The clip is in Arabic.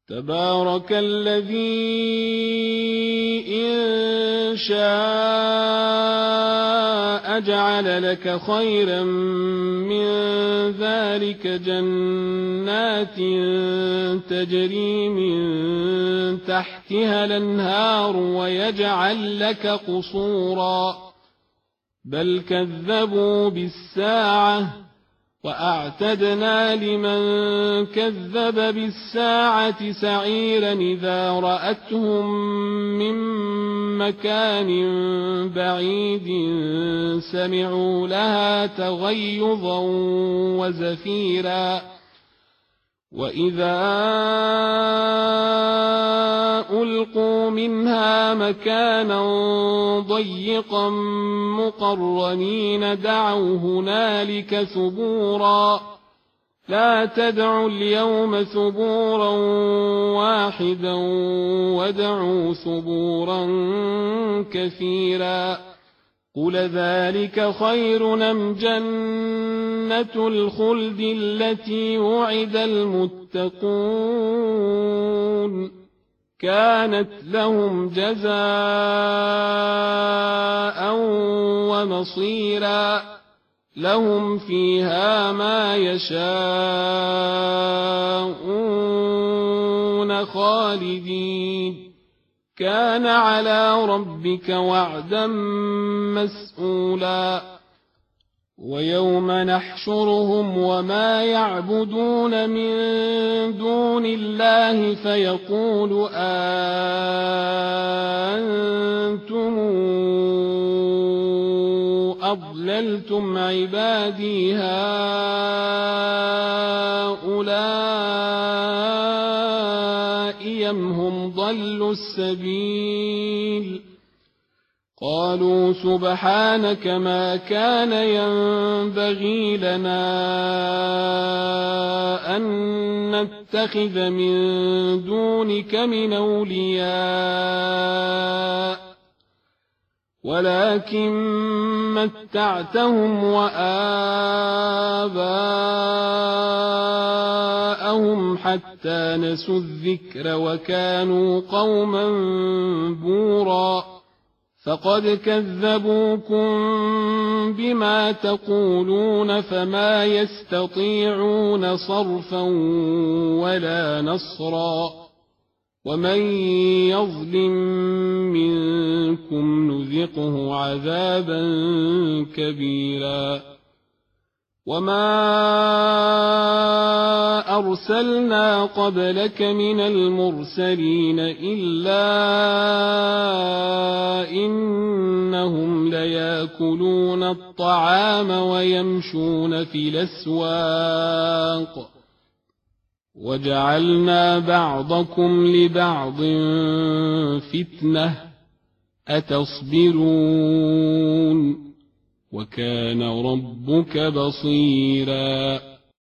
تبارك الذي إن شاء جعل لك خيرا من ذلك جنات تجري من تحتها الأنهار ويجعل لك قصورا بل كذبوا بالساعة وأعتدنا لمن كذب بالساعة سعيرا إذا رأتهم من مكان بعيد سمعوا لها تغيظا وزفيرا وإذا ألقوا منها مكانا ضيقا مقرنين دعوا هنالك ثبورا لا تدعوا اليوم ثبورا واحدا وادعوا ثبورا كثيرا قل ذلك خير أم جنة الخلد التي وعد المتقون كانت لهم جزاء ومصيرا لهم فيها ما يشاءون خالدين كان على ربك وعدا مسئولا ويوم نحشرهم وما يعبدون من دون الله فيقول أأنتم أضللتم عبادي هؤلاء أم هم ضلوا السبيل قالوا سبحانك ما كان ينبغي لنا أن نتخذ من دونك من أولياء ولكن متعتهم وآباءهم حتى نسوا الذكر وكانوا قوما بورا فقد كذبوكم بما تقولون فما يستطيعون صرفا ولا نصرا ومن يظلم منكم نذقه عذابا كبيرا وما أرسلنا قبلك من المرسلين إلا إنهم ليأكلون الطعام ويمشون في الأسواق وجعلنا بعضكم لبعض فتنة أتصبرون وكان ربك بصيرا